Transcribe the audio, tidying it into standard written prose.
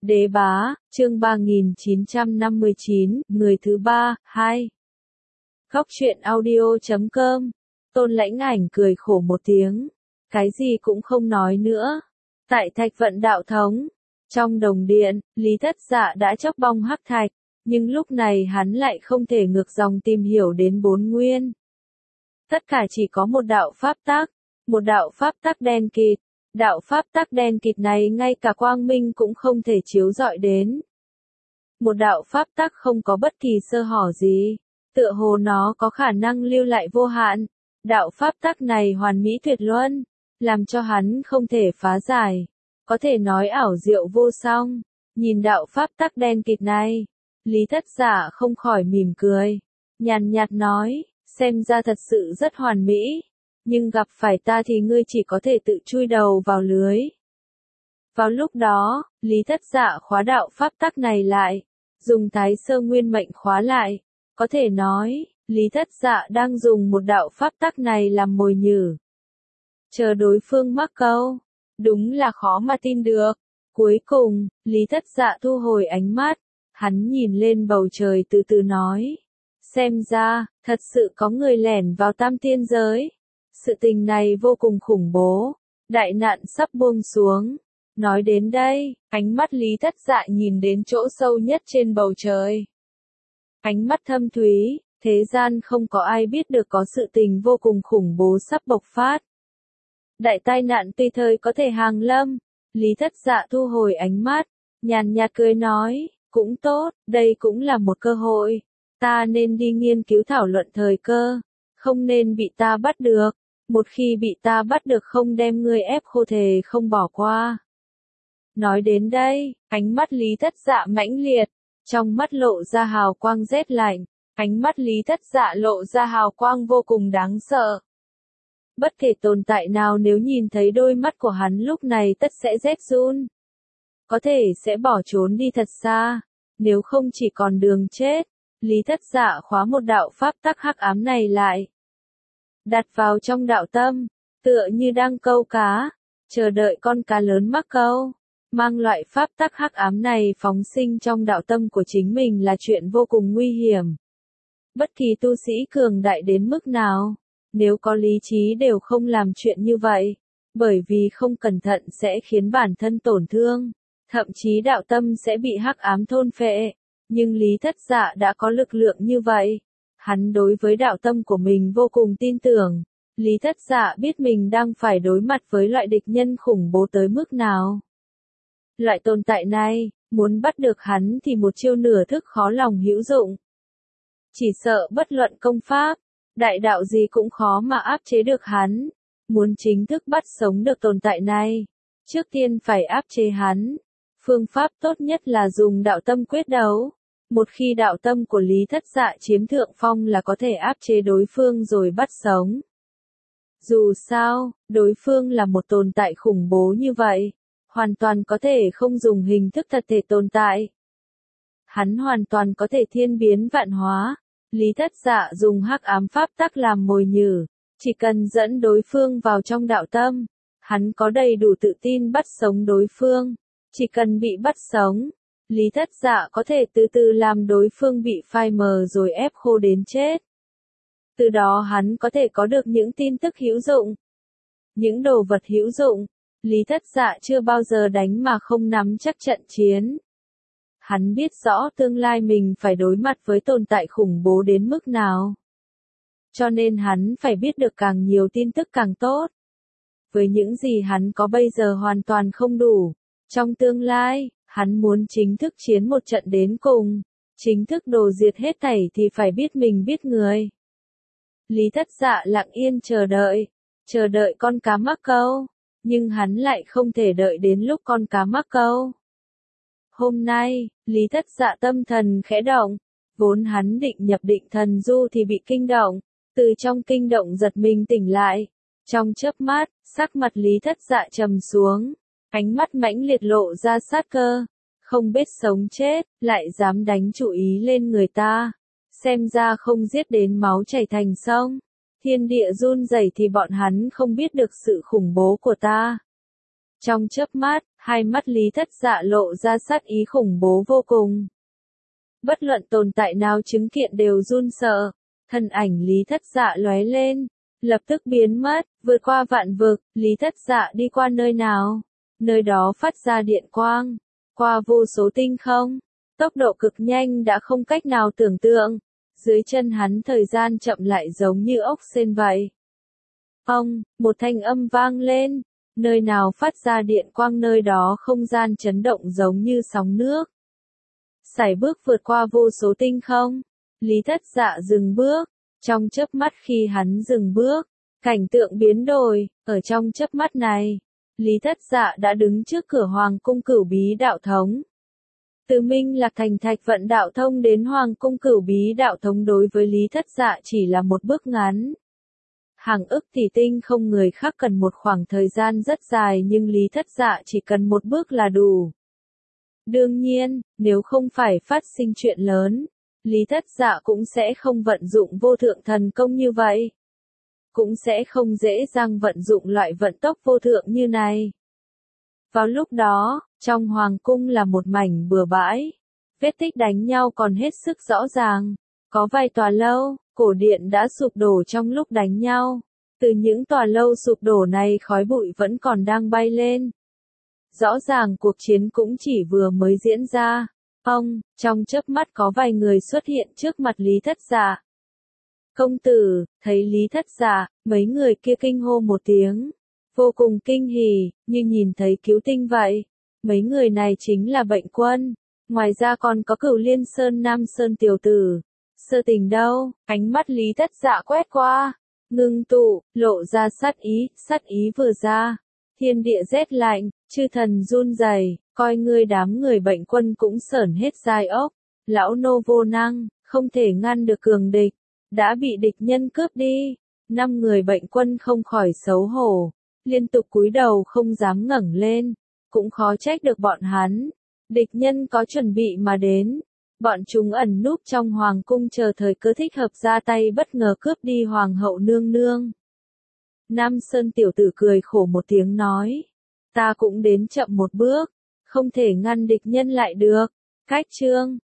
Đế bá, chương 3959, người thứ ba, 2. Góc truyện audio.com. Tôn Lãnh Ảnh cười khổ một tiếng. Cái gì cũng không nói nữa. Tại Thạch Vận đạo thống, trong đồng điện, Lý Thất Dạ đã chóc bong hắc thạch, nhưng lúc này hắn lại không thể ngược dòng tìm hiểu đến bốn nguyên. Tất cả chỉ có một đạo pháp tắc đen kịt. Đạo pháp tắc đen kịt này ngay cả quang minh cũng không thể chiếu rọi đến. Một đạo pháp tắc không có bất kỳ sơ hở gì, tựa hồ nó có khả năng lưu lại vô hạn. Đạo pháp tắc này hoàn mỹ tuyệt luân, làm cho hắn không thể phá giải, có thể nói ảo diệu vô song. Nhìn đạo pháp tắc đen kịt này, Lý Thất Dạ không khỏi mỉm cười, nhàn nhạt nói, xem ra thật sự rất hoàn mỹ. Nhưng gặp phải ta thì ngươi chỉ có thể tự chui đầu vào lưới. Vào lúc đó, Lý Thất Dạ khóa đạo pháp tắc này lại, dùng Thái Sơ Nguyên Mệnh khóa lại. Có thể nói, Lý Thất Dạ đang dùng một đạo pháp tắc này làm mồi nhử. Chờ đối phương mắc câu, đúng là khó mà tin được. Cuối cùng, Lý Thất Dạ thu hồi ánh mắt, hắn nhìn lên bầu trời từ từ nói. Xem ra, thật sự có người lẻn vào Tam Tiên giới. Sự tình này vô cùng khủng bố, đại nạn sắp buông xuống. Nói đến đây, ánh mắt Lý Thất Dạ nhìn đến chỗ sâu nhất trên bầu trời. Ánh mắt thâm thúy, thế gian không có ai biết được có sự tình vô cùng khủng bố sắp bộc phát. Đại tai nạn tùy thời có thể hàng lâm. Lý Thất Dạ thu hồi ánh mắt, nhàn nhạt cười nói, cũng tốt, đây cũng là một cơ hội. Ta nên đi nghiên cứu thảo luận thời cơ, không nên bị ta bắt được. Một khi bị ta bắt được không đem ngươi ép khô thề không bỏ qua. Nói đến đây, ánh mắt Lý Thất Dạ mãnh liệt, trong mắt lộ ra hào quang rét lạnh, ánh mắt Lý Thất Dạ lộ ra hào quang vô cùng đáng sợ. Bất kể tồn tại nào nếu nhìn thấy đôi mắt của hắn lúc này tất sẽ rét run. Có thể sẽ bỏ trốn đi thật xa, nếu không chỉ còn đường chết. Lý Thất Dạ khóa một đạo pháp tắc hắc ám này lại, đặt vào trong đạo tâm, tựa như đang câu cá, chờ đợi con cá lớn mắc câu. Mang loại pháp tắc hắc ám này phóng sinh trong đạo tâm của chính mình là chuyện vô cùng nguy hiểm. Bất kỳ tu sĩ cường đại đến mức nào, nếu có lý trí đều không làm chuyện như vậy, bởi vì không cẩn thận sẽ khiến bản thân tổn thương, thậm chí đạo tâm sẽ bị hắc ám thôn phệ. Nhưng Lý Thất Dạ đã có lực lượng như vậy. Hắn đối với đạo tâm của mình vô cùng tin tưởng. Lý Thất Dạ biết mình đang phải đối mặt với loại địch nhân khủng bố tới mức nào. Loại tồn tại này, muốn bắt được hắn thì một chiêu nửa thức khó lòng hữu dụng. Chỉ sợ bất luận công pháp, đại đạo gì cũng khó mà áp chế được hắn. Muốn chính thức bắt sống được tồn tại này, trước tiên phải áp chế hắn. Phương pháp tốt nhất là dùng đạo tâm quyết đấu. Một khi đạo tâm của Lý Thất Dạ chiếm thượng phong là có thể áp chế đối phương rồi bắt sống. Dù sao, đối phương là một tồn tại khủng bố như vậy, hoàn toàn có thể không dùng hình thức thật thể tồn tại. Hắn hoàn toàn có thể thiên biến vạn hóa. Lý Thất Dạ dùng hắc ám pháp tắc làm mồi nhử, chỉ cần dẫn đối phương vào trong đạo tâm, hắn có đầy đủ tự tin bắt sống đối phương. Chỉ cần bị bắt sống, Lý Thất Dạ có thể từ từ làm đối phương bị phai mờ rồi ép khô đến chết. Từ đó hắn có thể có được những tin tức hữu dụng, những đồ vật hữu dụng. Lý Thất Dạ chưa bao giờ đánh mà không nắm chắc trận chiến. Hắn biết rõ tương lai mình phải đối mặt với tồn tại khủng bố đến mức nào. Cho nên hắn phải biết được càng nhiều tin tức càng tốt. Với những gì hắn có bây giờ hoàn toàn không đủ. Trong tương lai, hắn muốn chính thức chiến một trận đến cùng, chính thức đồ diệt hết thảy thì phải biết mình biết người. Lý Thất Dạ lặng yên chờ đợi con cá mắc câu, nhưng hắn lại không thể đợi đến lúc con cá mắc câu. Hôm nay, Lý Thất Dạ tâm thần khẽ động, vốn hắn định nhập định thần du thì bị kinh động, từ trong kinh động giật mình tỉnh lại. Trong chớp mắt, sắc mặt Lý Thất Dạ trầm xuống. Ánh mắt mãnh liệt lộ ra sát cơ, không biết sống chết, lại dám đánh chủ ý lên người ta. Xem ra không giết đến máu chảy thành sông, thiên địa run rẩy thì bọn hắn không biết được sự khủng bố của ta. Trong chớp mắt, Hai mắt Lý Thất Dạ lộ ra sát ý khủng bố vô cùng. Bất luận tồn tại nào chứng kiện đều run sợ. Thân ảnh Lý Thất Dạ lóe lên, lập tức biến mất, vượt qua vạn vực. Lý Thất Dạ đi qua nơi nào? Nơi đó phát ra điện quang, qua vô số tinh không. Tốc độ cực nhanh đã không cách nào tưởng tượng. Dưới chân hắn thời gian chậm lại giống như ốc sên vậy. Một thanh âm vang lên. Nơi nào phát ra điện quang nơi đó không gian chấn động giống như sóng nước. Sải bước vượt qua vô số tinh không. Lý Thất Dạ dừng bước. Trong chớp mắt khi hắn dừng bước, cảnh tượng biến đổi. Ở trong chớp mắt này, Lý Thất Dạ đã đứng trước cửa Hoàng cung Cửu Bí Đạo Thống. Từ Minh Lạc Thành Thạch Vận Đạo Thông đến Hoàng cung Cửu Bí Đạo Thống đối với Lý Thất Dạ chỉ là một bước ngắn. Hàng ức tỷ tinh không người khác cần một khoảng thời gian rất dài nhưng Lý Thất Dạ chỉ cần một bước là đủ. Đương nhiên, nếu không phải phát sinh chuyện lớn, Lý Thất Dạ cũng sẽ không vận dụng vô thượng thần công như vậy. Cũng sẽ không dễ dàng vận dụng loại vận tốc vô thượng như này. Vào lúc đó, trong hoàng cung là một mảnh bừa bãi. Vết tích đánh nhau còn hết sức rõ ràng. Có vài tòa lâu, cổ điện đã sụp đổ trong lúc đánh nhau. Từ những tòa lâu sụp đổ này khói bụi vẫn còn đang bay lên. Rõ ràng cuộc chiến cũng chỉ vừa mới diễn ra. Trong chớp mắt có vài người xuất hiện trước mặt Lý Thất Dạ. Công tử, thấy Lý Thất Dạ, mấy người kia kinh hô một tiếng. Vô cùng kinh hỉ, như nhìn thấy cứu tinh vậy. Mấy người này chính là Bệnh Quân. Ngoài ra còn có Cửu Liên Sơn Nam Sơn tiểu tử. Sơ Tình đâu? Ánh mắt Lý Thất Dạ quét qua. Ngưng tụ, lộ ra sát ý vừa ra. Thiên địa rét lạnh, chư thần run rẩy, coi ngươi đám người Bệnh Quân cũng sởn hết gai ốc. Lão nô vô năng, không thể ngăn được cường địch. Đã bị địch nhân cướp đi. 5 người Bệnh Quân không khỏi xấu hổ. Liên tục cúi đầu không dám ngẩng lên. Cũng khó trách được bọn hắn. Địch nhân có chuẩn bị mà đến. Bọn chúng ẩn núp trong hoàng cung chờ thời cơ thích hợp ra tay bất ngờ cướp đi hoàng hậu nương nương. Nam Sơn tiểu tử cười khổ một tiếng nói. Ta cũng đến chậm một bước. Không thể ngăn địch nhân lại được. Cách chương